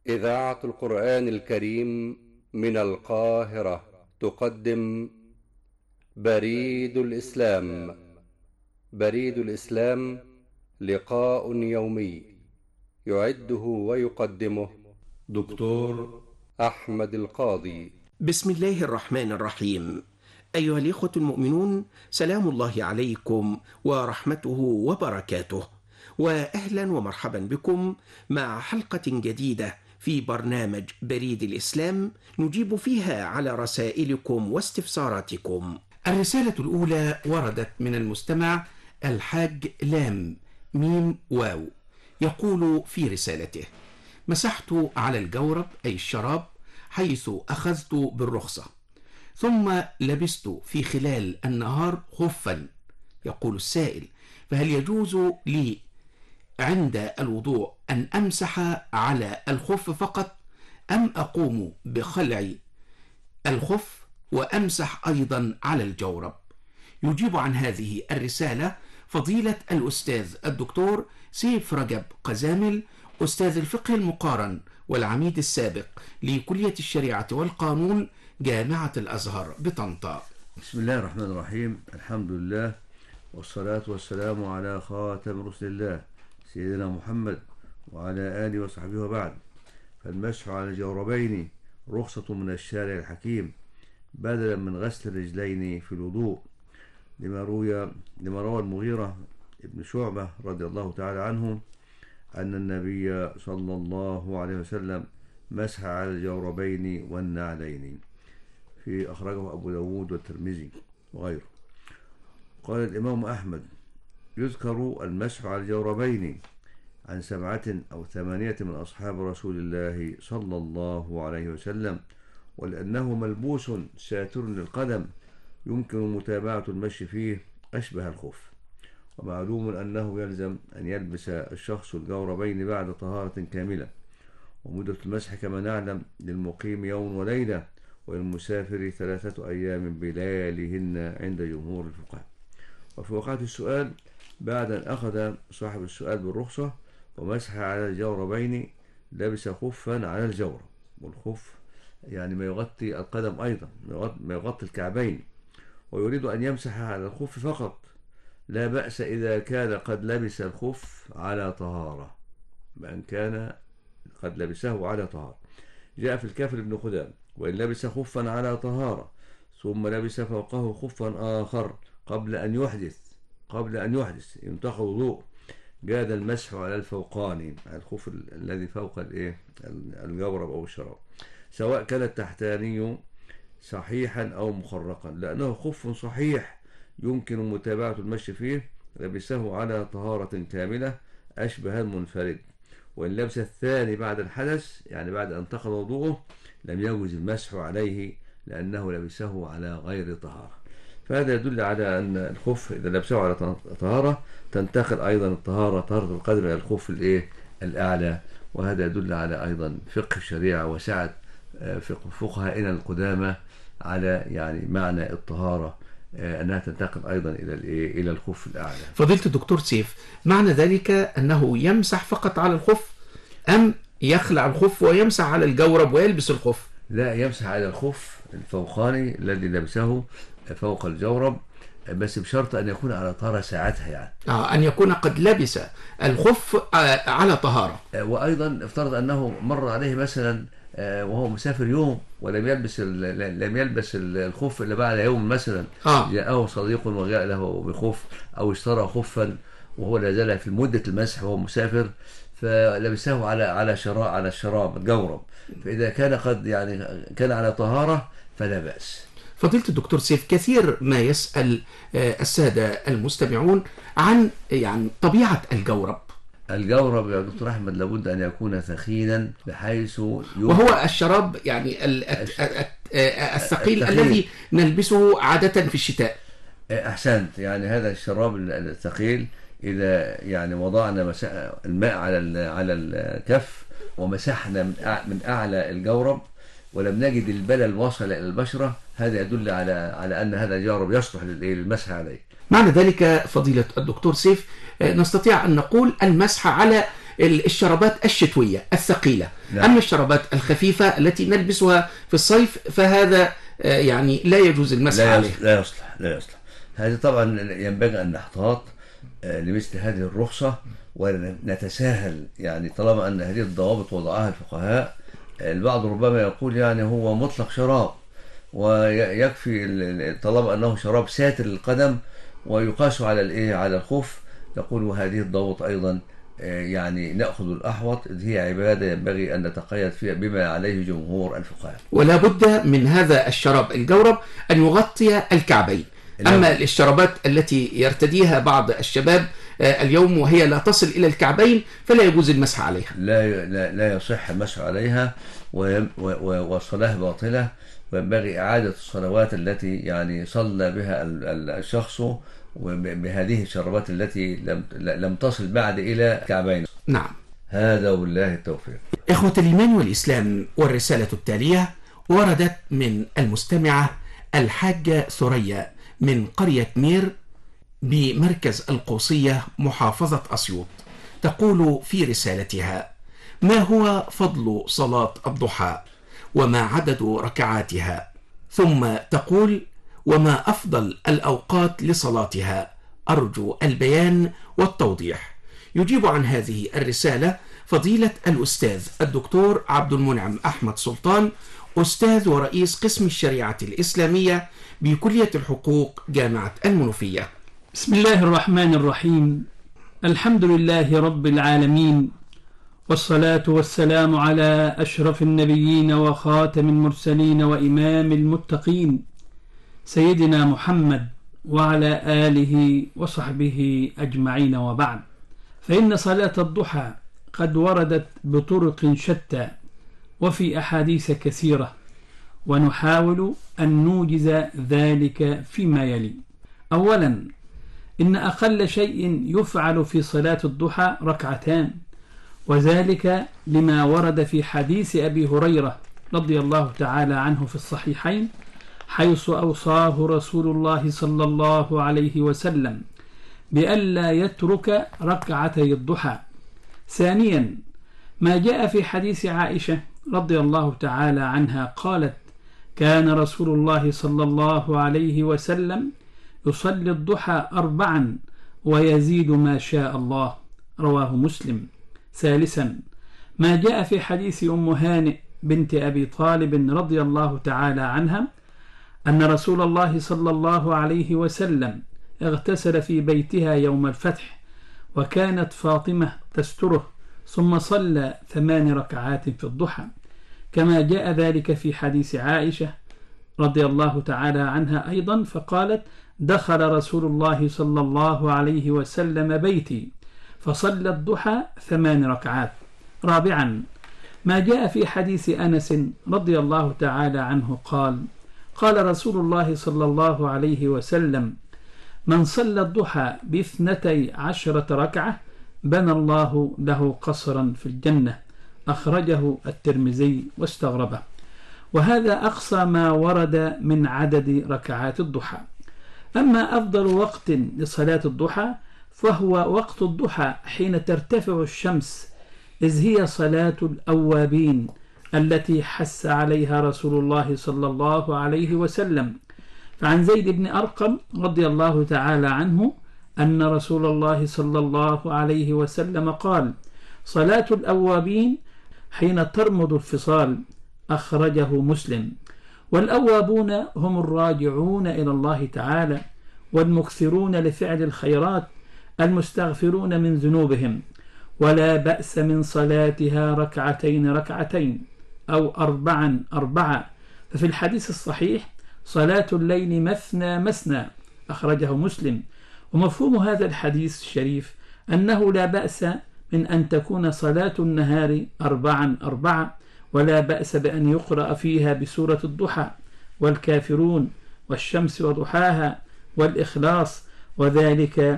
إذاعة القرآن الكريم من القاهرة تقدم بريد الإسلام. بريد الإسلام لقاء يومي يعده ويقدمه دكتور أحمد القاضي. بسم الله الرحمن الرحيم. أيها الإخوة المؤمنون، سلام الله عليكم ورحمته وبركاته، وأهلا ومرحبا بكم مع حلقة جديدة في برنامج بريد الإسلام نجيب فيها على رسائلكم واستفساراتكم. الرسالة الأولى وردت من المستمع الحاج لام ميم واو، يقول في رسالته: مسحت على الجورب أي الشراب حيث أخذت بالرخصة، ثم لبست في خلال النهار خفا. يقول السائل: فهل يجوز لي عند الوضوء أن أمسح على الخف فقط، أم أقوم بخلع الخف وأمسح أيضا على الجورب؟ يجيب عن هذه الرسالة فضيلة الأستاذ الدكتور سيف رجب قزامل، أستاذ الفقه المقارن والعميد السابق لكلية الشريعة والقانون جامعة الأزهر بطنطا. بسم الله الرحمن الرحيم. الحمد لله والصلاة والسلام على خاتم رسل الله سيدنا محمد وعلى آله وصحبه وبعد. فالمسح على الجوربين رخصة من الشارع الحكيم بدلا من غسل الرجلين في الوضوء، لما روى المغيرة ابن شعبة رضي الله تعالى عنه أن النبي صلى الله عليه وسلم مسح على الجوربين والنعلين، في أخرجه أبو داود والترمذي وغيره. قال الإمام أحمد: يذكر المسح على الجوربين عن 7 أو 8 من أصحاب رسول الله صلى الله عليه وسلم، ولأنه ملبوس ساتر للقدم يمكن متابعة المشي فيه أشبه الخف. ومعلوم أنه يلزم أن يلبس الشخص الجوربين بعد طهارة كاملة، ومدة المسح كما نعلم للمقيم يوم وليلة، وللمسافر 3 أيام بلياليهن عند جمهور الفقهاء. وفي وقعة السؤال، بعد أن أخذ صاحب السؤال بالرخصة ومسح على الجوربين، لبس خفا على الجورب، والخف يعني ما يغطي القدم أيضا، ما يغطي الكعبين، ويريد أن يمسح على الخف فقط. لا بأس إذا كان قد لبس الخف على طهارة، بأن كان قد لبسه على طهارة. جاء في الكافر ابن خدام: وإن لبس خفا على طهارة ثم لبس فوقه خفا آخر قبل أن يحدث ينتقض وضوء، جاد المسح على الفوقاني، الخف الذي فوق الجورب أو الشراب، سواء كان التحتاني صحيحا أو مخرقا، لأنه خف صحيح يمكن متابعة المشي فيه، لبسه على طهارة كاملة أشبه المنفرد. وإن لبس الثاني بعد الحدث، يعني بعد أن انتقض وضوءه، لم يجوز المسح عليه لأنه لبسه على غير طهارة. فهذا يدل على أن الخف إذا لبسه على طهارة تنتقل أيضا طهارة القدم إلى الخف الأعلى. وهذا يدل على أيضا فقه الشريعة وسعة فقهائنا القدامى على يعني معنى الطهارة، أنها تنتقل أيضا إلى الخف الأعلى. فضيلة الدكتور سيف، معنى ذلك أنه يمسح فقط على الخف، أم يخلع الخف ويمسح على الجورب ويلبس الخف؟ لا، يمسح على الخف الفوقاني الذي لبسه فوق الجورب، بس بشرط أن يكون على طهارة ساعتها، يعني أن يكون قد لبس الخف على طهارة. وأيضا افترض أنه مر عليه مثلا وهو مسافر يوم ولم يلبس الخف إلا بعد يوم مثلا، جاءه صديق وجاء له بخف، أو اشترى خفا وهو لا زال في مدة المسح وهو مسافر، فلبسه على الشراب الجورب، فإذا كان قد يعني كان على طهارة فلا بأس. فضيلة الدكتور سيف، كثير ما يسأل السادة المستمعون عن يعني طبيعة الجورب. الجورب يا دكتور أحمد لابد أن يكون ثخينا بحيث وهو الشراب يعني الثقيل الذي نلبسه عادة في الشتاء. أحسنت، يعني هذا الشراب الثقيل إذا يعني وضعنا الماء على الكف ومسحنا من أعلى الجورب ولم نجد البلل وصل إلى البشرة، هذا يدل على أن هذا الجورب يصلح للمسح عليه. معنى ذلك فضيلة الدكتور سيف نستطيع أن نقول المسح على الشرابات الشتوية الثقيلة. نعم. أما الشرابات الخفيفة التي نلبسها في الصيف فهذا يعني لا يجوز المسح عليها. لا يصلح. هذه طبعا ينبغي أن نحتاط لمثل هذه الرخصة ونتساهل، يعني طالما أن هذه الضوابط وضعها الفقهاء. البعض ربما يقول يعني هو مطلق شراب ويكفي طالما أنه شراب ساتر للقدم ويقاس على على الخف. نقول وهذه الضوابط أيضا يعني نأخذ الأحوط، هي عبادة ينبغي أن نتقيد فيها بما عليه جمهور الفقهاء. ولا بد من هذا الشراب الجورب أن يغطي الكعبين. أما الشرابات التي يرتديها بعض الشباب اليوم وهي لا تصل إلى الكعبين فلا يجوز المسح عليها. لا يصح المسح عليها والصلاة باطلة، وينبغي إعادة الصلوات التي يعني صلى بها الشخص بهذه الشرابات التي لم تصل بعد إلى الكعبين. نعم. هذا والله التوفيق. إخوة الإيمان والإسلام، والرسالة التالية وردت من المستمعة الحاجة ثريا من قرية مير بمركز القوصية محافظة أسيوط. تقول في رسالتها: ما هو فضل صلاة الضحى وما عدد ركعاتها؟ ثم تقول: وما أفضل الأوقات لصلاتها؟ أرجو البيان والتوضيح. يجيب عن هذه الرسالة فضيلة الأستاذ الدكتور عبد المنعم أحمد سلطان، أستاذ ورئيس قسم الشريعة الإسلامية بكلية الحقوق جامعة المنوفية. بسم الله الرحمن الرحيم. الحمد لله رب العالمين، والصلاة والسلام على أشرف النبيين وخاتم المرسلين وإمام المتقين سيدنا محمد وعلى آله وصحبه أجمعين، وبعد. فإن صلاة الضحى قد وردت بطرق شتى وفي أحاديث كثيرة، ونحاول أن نوجز ذلك فيما يلي. أولا، إن أقل شيء يفعل في صلاة الضحى ركعتان، وذلك لما ورد في حديث أبي هريرة رضي الله تعالى عنه في الصحيحين، حيث أوصاه رسول الله صلى الله عليه وسلم بألا يترك ركعتي الضحى. ثانيا، ما جاء في حديث عائشة رضي الله تعالى عنها قالت: كان رسول الله صلى الله عليه وسلم يصلي الضحى 4 ويزيد ما شاء الله، رواه مسلم. ثالثا، ما جاء في حديث أم هانئ بنت أبي طالب رضي الله تعالى عنها أن رسول الله صلى الله عليه وسلم اغتسل في بيتها يوم الفتح، وكانت فاطمة تستره، ثم صلى 8 ركعات في الضحى، كما جاء ذلك في حديث عائشة رضي الله تعالى عنها أيضا، فقالت: دخل رسول الله صلى الله عليه وسلم بيتي فصلى الضحى 8 ركعات. رابعا، ما جاء في حديث أنس رضي الله تعالى عنه قال رسول الله صلى الله عليه وسلم: من صلى الضحى ب12 ركعة بنى الله له قصرا في الجنة، أخرجه الترمذي واستغربه. وهذا أقصى ما ورد من عدد ركعات الضحى. أما أفضل وقت لصلاة الضحى فهو وقت الضحى حين ترتفع الشمس، إذ هي صلاة الأوابين التي حث عليها رسول الله صلى الله عليه وسلم. فعن زيد بن أرقم رضي الله تعالى عنه أن رسول الله صلى الله عليه وسلم قال: صلاة الأوابين حين ترمض الفصال، أخرجه مسلم. والأوابون هم الراجعون إلى الله تعالى والمكثرون لفعل الخيرات المستغفرون من ذنوبهم، ولا بأس من صلاتها 2 أو 4 ففي الحديث الصحيح: صلاة الليل مثنى، أخرجه مسلم. ومفهوم هذا الحديث الشريف أنه لا بأس من أن تكون صلاة النهار 4، ولا بأس بأن يقرأ فيها بسورة الضحى والكافرون والشمس وضحاها والإخلاص، وذلك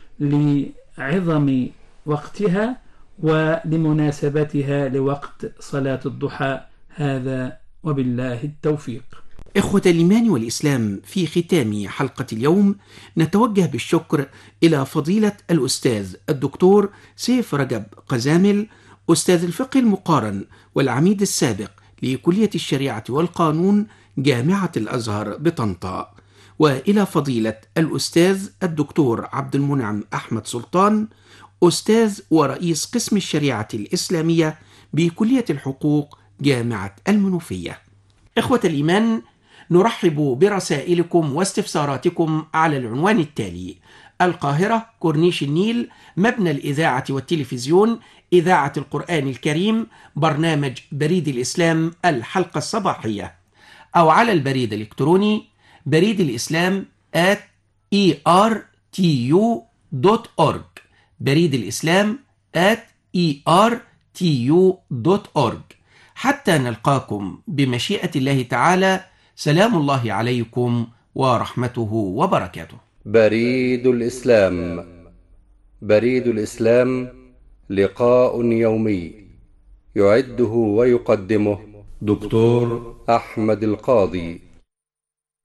لعظم وقتها ولمناسبتها لوقت صلاة الضحى. هذا وبالله التوفيق. إخوة الإيمان والإسلام، في ختام حلقة اليوم نتوجه بالشكر إلى فضيلة الأستاذ الدكتور سيف رجب قزامل، أستاذ الفقه المقارن والعميد السابق لكلية الشريعة والقانون جامعة الأزهر بطنطا، وإلى فضيلة الأستاذ الدكتور عبد المنعم أحمد سلطان، أستاذ ورئيس قسم الشريعة الإسلامية بكلية الحقوق جامعة المنوفية. إخوة الإيمان، نرحب برسائلكم واستفساراتكم على العنوان التالي: القاهرة، كورنيش النيل، مبنى الإذاعة والتلفزيون، إذاعة القرآن الكريم، برنامج بريد الإسلام الحلقة الصباحية، أو على البريد الإلكتروني بريد الإسلام @ertu.org، بريد الإسلام @ertu.org. حتى نلقاكم بمشيئة الله تعالى، سلام الله عليكم ورحمته وبركاته. بريد الإسلام. بريد الإسلام لقاء يومي يعده ويقدمه دكتور أحمد القاضي.